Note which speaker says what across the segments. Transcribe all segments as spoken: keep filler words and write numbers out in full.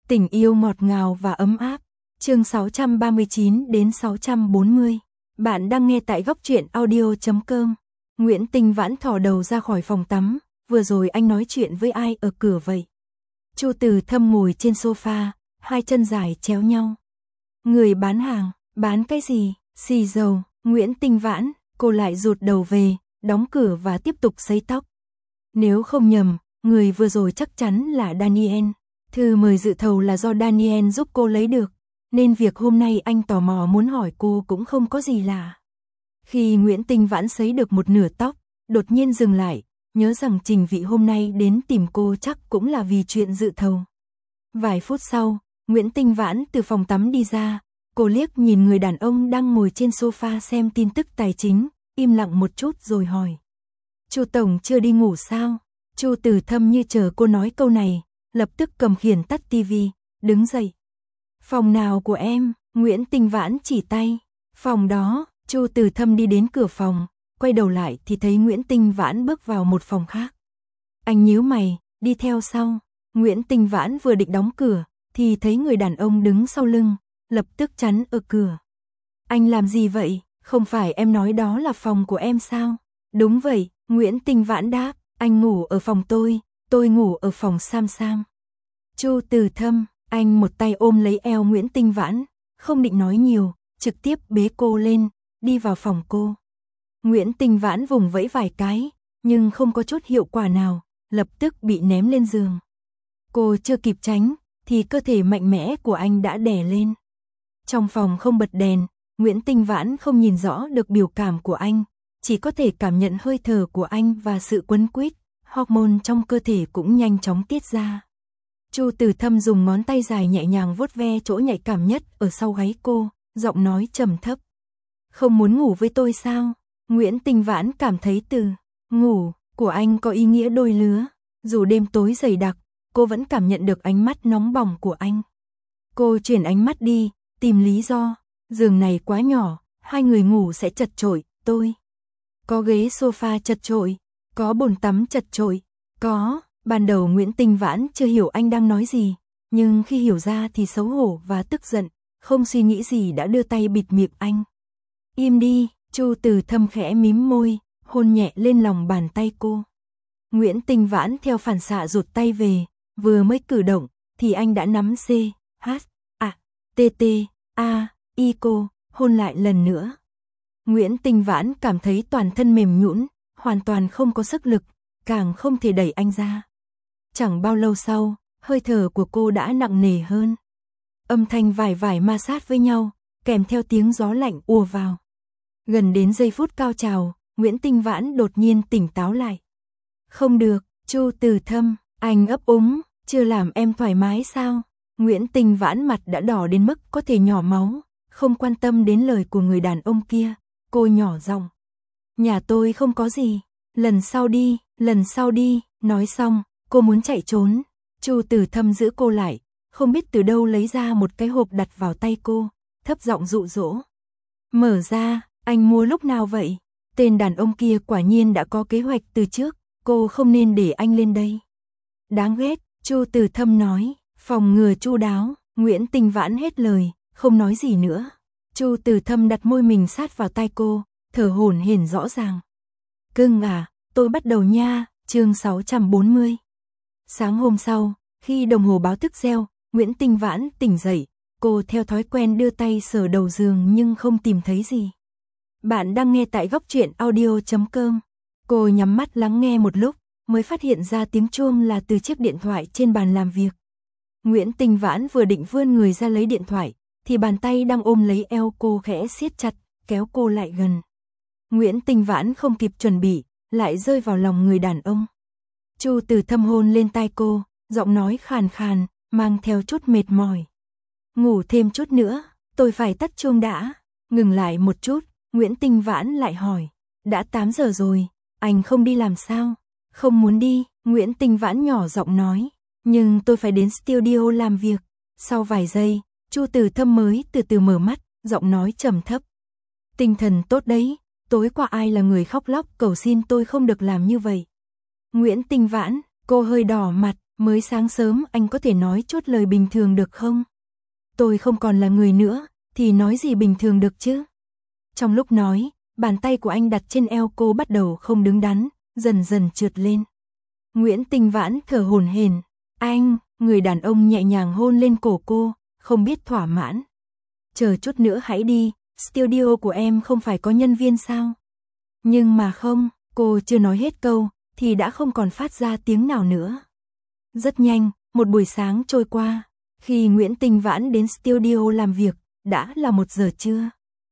Speaker 1: Tình yêu ngọt ngào và ấm áp. Chương sáu trăm ba mươi chín đến sáu trăm bốn mươi. Bạn đang nghe tại góc truyện audio chấm com. Nguyễn Tinh Vãn thò đầu ra khỏi phòng tắm, vừa rồi anh nói chuyện với ai ở cửa vậy? Chu Từ Thâm ngồi trên sofa, hai chân dài chéo nhau. Người bán hàng, bán cái gì? Xì dầu. Nguyễn Tinh Vãn, cô lại rụt đầu về, đóng cửa và tiếp tục sấy tóc. Nếu không nhầm, người vừa rồi chắc chắn là Daniel. Thư mời dự thầu là do Daniel giúp cô lấy được, nên việc hôm nay anh tò mò muốn hỏi cô cũng không có gì lạ. Khi Nguyễn Tinh Vãn sấy được một nửa tóc, đột nhiên dừng lại, nhớ rằng Trình Vị hôm nay đến tìm cô chắc cũng là vì chuyện dự thầu. Vài phút sau, Nguyễn Tinh Vãn từ phòng tắm đi ra, cô liếc nhìn người đàn ông đang ngồi trên sofa xem tin tức tài chính, im lặng một chút rồi hỏi. Chu Tổng chưa đi ngủ sao? Chu Từ Thâm như chờ cô nói câu này, lập tức cầm khiển tắt tivi, đứng dậy. Phòng nào của em? Nguyễn Tinh Vãn chỉ tay. Phòng đó. Chu Từ Thâm đi đến cửa phòng, quay đầu lại thì thấy Nguyễn Tinh Vãn bước vào một phòng khác. Anh nhíu mày, đi theo sau. Nguyễn Tinh Vãn vừa định đóng cửa, thì thấy người đàn ông đứng sau lưng, lập tức chắn ở cửa. Anh làm gì vậy? Không phải em nói đó là phòng của em sao? Đúng vậy, Nguyễn Tinh Vãn đáp, anh ngủ ở phòng tôi, tôi ngủ ở phòng Sam Sam. Chu Từ Thâm, anh một tay ôm lấy eo Nguyễn Tinh Vãn, không định nói nhiều, trực tiếp bế cô lên, đi vào phòng cô. Nguyễn Tinh Vãn vùng vẫy vài cái, nhưng không có chút hiệu quả nào, lập tức bị ném lên giường. Cô chưa kịp tránh, thì cơ thể mạnh mẽ của anh đã đè lên. Trong phòng không bật đèn, Nguyễn Tinh Vãn không nhìn rõ được biểu cảm của anh, chỉ có thể cảm nhận hơi thở của anh và sự quấn quýt, hormone trong cơ thể cũng nhanh chóng tiết ra. Chu Từ Thâm dùng ngón tay dài nhẹ nhàng vuốt ve chỗ nhạy cảm nhất ở sau gáy cô, giọng nói trầm thấp. Không muốn ngủ với tôi sao? Nguyễn Tinh Vãn cảm thấy từ ngủ của anh có ý nghĩa đôi lứa. Dù đêm tối dày đặc, cô vẫn cảm nhận được ánh mắt nóng bỏng của anh. Cô chuyển ánh mắt đi, tìm lý do. Giường này quá nhỏ, hai người ngủ sẽ chật chội. Tôi có ghế sofa chật chội, có bồn tắm chật chội, có. Ban đầu Nguyễn Tinh Vãn chưa hiểu anh đang nói gì, nhưng khi hiểu ra thì xấu hổ và tức giận, không suy nghĩ gì đã đưa tay bịt miệng anh. Im đi. Chu Từ Thâm khẽ mím môi, hôn nhẹ lên lòng bàn tay cô. Nguyễn Tinh Vãn theo phản xạ rụt tay về, vừa mới cử động thì anh đã nắm C, H, A, T T, A, I cô, hôn lại lần nữa. Nguyễn Tinh Vãn cảm thấy toàn thân mềm nhũn, hoàn toàn không có sức lực, càng không thể đẩy anh ra. Chẳng bao lâu sau, hơi thở của cô đã nặng nề hơn. Âm thanh vài vài ma sát với nhau, kèm theo tiếng gió lạnh ùa vào. Gần đến giây phút cao trào, Nguyễn Tinh Vãn đột nhiên tỉnh táo lại. Không được, Chu Từ Thâm, anh ấp úng, chưa làm em thoải mái sao? Nguyễn Tinh Vãn mặt đã đỏ đến mức có thể nhỏ máu, không quan tâm đến lời của người đàn ông kia, cô nhỏ giọng. Nhà tôi không có gì, lần sau đi, lần sau đi, nói xong, cô muốn chạy trốn. Chu Từ Thâm giữ cô lại, không biết từ đâu lấy ra một cái hộp đặt vào tay cô, thấp giọng dụ dỗ. Mở ra. Anh mua lúc nào vậy? Tên đàn ông kia quả nhiên đã có kế hoạch từ trước, cô không nên để anh lên đây. Đáng ghét, Chu Từ Thâm nói, phòng ngừa chu đáo. Nguyễn Tinh Vãn hết lời, không nói gì nữa. Chu Từ Thâm đặt môi mình sát vào tai cô, thở hổn hển rõ ràng. Cưng à, tôi bắt đầu nha. Chương sáu trăm bốn mươi. Sáng hôm sau, khi đồng hồ báo thức reo, Nguyễn Tinh Vãn tỉnh dậy, cô theo thói quen đưa tay sờ đầu giường nhưng không tìm thấy gì. Bạn đang nghe tại góc truyện audio chấm com. Cô nhắm mắt lắng nghe một lúc, mới phát hiện ra tiếng chuông là từ chiếc điện thoại trên bàn làm việc. Nguyễn Tinh Vãn vừa định vươn người ra lấy điện thoại, thì bàn tay đang ôm lấy eo cô khẽ siết chặt, kéo cô lại gần. Nguyễn Tinh Vãn không kịp chuẩn bị, lại rơi vào lòng người đàn ông. Chu Từ Thâm hôn lên tai cô, giọng nói khàn khàn, mang theo chút mệt mỏi. Ngủ thêm chút nữa, tôi phải tắt chuông đã. Ngừng lại một chút, Nguyễn Tinh Vãn lại hỏi, đã tám giờ rồi, anh không đi làm sao? Không muốn đi, Nguyễn Tinh Vãn nhỏ giọng nói, nhưng tôi phải đến studio làm việc. Sau vài giây, Chu Từ Thâm mới từ từ mở mắt, giọng nói trầm thấp. Tinh thần tốt đấy, tối qua ai là người khóc lóc cầu xin tôi không được làm như vậy. Nguyễn Tinh Vãn, cô hơi đỏ mặt, Mới sáng sớm anh có thể nói chốt lời bình thường được không? Tôi không còn là người nữa, thì nói gì bình thường được chứ? Trong lúc nói, bàn tay của anh đặt trên eo cô bắt đầu không đứng đắn, dần dần trượt lên. Nguyễn Tinh Vãn thở hổn hển. Anh, người đàn ông nhẹ nhàng hôn lên cổ cô, không biết thỏa mãn. Chờ chút nữa hãy đi, studio của em không phải có nhân viên sao? Nhưng mà không, cô chưa nói hết câu, thì đã không còn phát ra tiếng nào nữa. Rất nhanh, một buổi sáng trôi qua, khi Nguyễn Tinh Vãn đến studio làm việc, đã là một giờ trưa.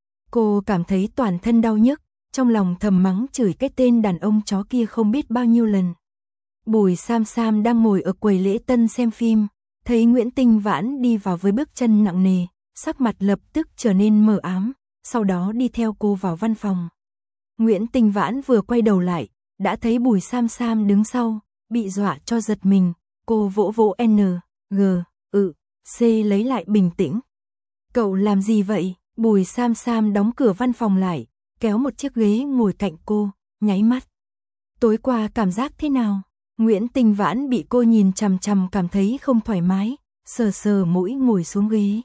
Speaker 1: Cô cảm thấy toàn thân đau nhức, trong lòng thầm mắng chửi cái tên đàn ông chó kia không biết bao nhiêu lần. Bùi Sam Sam đang ngồi ở quầy lễ tân xem phim, thấy Nguyễn Tinh Vãn đi vào với bước chân nặng nề, sắc mặt lập tức trở nên mờ ám, sau đó đi theo cô vào văn phòng. Nguyễn Tinh Vãn vừa quay đầu lại, đã thấy Bùi Sam Sam đứng sau, bị dọa cho giật mình, cô vỗ vỗ N, G, ự, C lấy lại bình tĩnh. Cậu làm gì vậy? Bùi Sam Sam đóng cửa văn phòng lại, kéo một chiếc ghế ngồi cạnh cô, nháy mắt. Tối qua cảm giác thế nào? Nguyễn Tinh Vãn bị cô nhìn chằm chằm cảm thấy không thoải mái, sờ sờ mũi ngồi xuống ghế.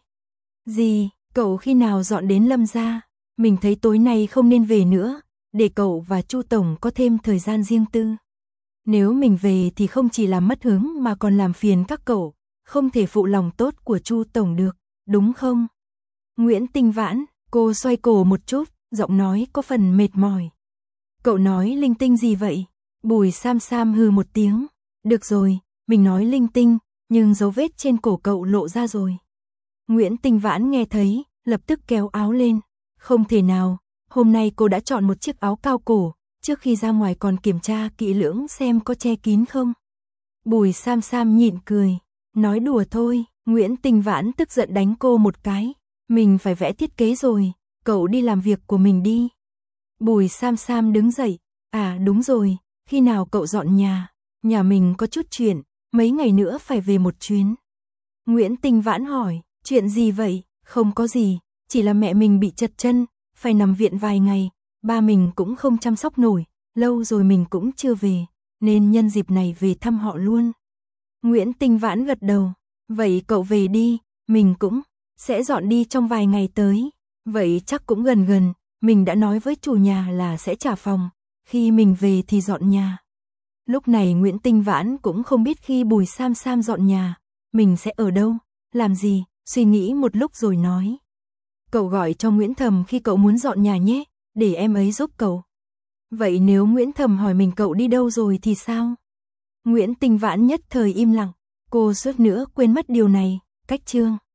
Speaker 1: Gì, cậu khi nào dọn đến Lâm gia? Mình thấy tối nay không nên về nữa, để cậu và Chu Tổng có thêm thời gian riêng tư. Nếu mình về thì không chỉ làm mất hứng mà còn làm phiền các cậu, không thể phụ lòng tốt của Chu Tổng được, đúng không? Nguyễn Tinh Vãn, cô xoay cổ một chút, giọng nói có phần mệt mỏi. Cậu nói linh tinh gì vậy? Bùi Sam Sam hừ một tiếng. Được rồi, mình nói linh tinh, nhưng dấu vết trên cổ cậu lộ ra rồi. Nguyễn Tinh Vãn nghe thấy, lập tức kéo áo lên. Không thể nào, hôm nay cô đã chọn một chiếc áo cao cổ, trước khi ra ngoài còn kiểm tra kỹ lưỡng xem có che kín không. Bùi Sam Sam nhịn cười, nói đùa thôi. Nguyễn Tinh Vãn tức giận đánh cô một cái. Mình phải vẽ thiết kế rồi, cậu đi làm việc của mình đi. Bùi Sam Sam đứng dậy. À đúng rồi, khi nào cậu dọn nhà? Nhà mình có chút chuyện, mấy ngày nữa phải về một chuyến. Nguyễn Tinh Vãn hỏi, chuyện gì vậy? Không có gì, chỉ là mẹ mình bị chật chân, phải nằm viện vài ngày, ba mình cũng không chăm sóc nổi, lâu rồi mình cũng chưa về, nên nhân dịp này về thăm họ luôn. Nguyễn Tinh Vãn gật đầu, vậy cậu về đi, mình cũng sẽ dọn đi trong vài ngày tới. Vậy chắc cũng gần gần, mình đã nói với chủ nhà là sẽ trả phòng, khi mình về thì dọn nhà. Lúc này Nguyễn Tinh Vãn cũng không biết khi Bùi Sam Sam dọn nhà, mình sẽ ở đâu, làm gì, suy nghĩ một lúc rồi nói. Cậu gọi cho Nguyễn Thầm khi cậu muốn dọn nhà nhé, để em ấy giúp cậu. Vậy nếu Nguyễn Thầm hỏi mình cậu đi đâu rồi thì sao? Nguyễn Tinh Vãn nhất thời im lặng, cô suýt nữa quên mất điều này, cách chương.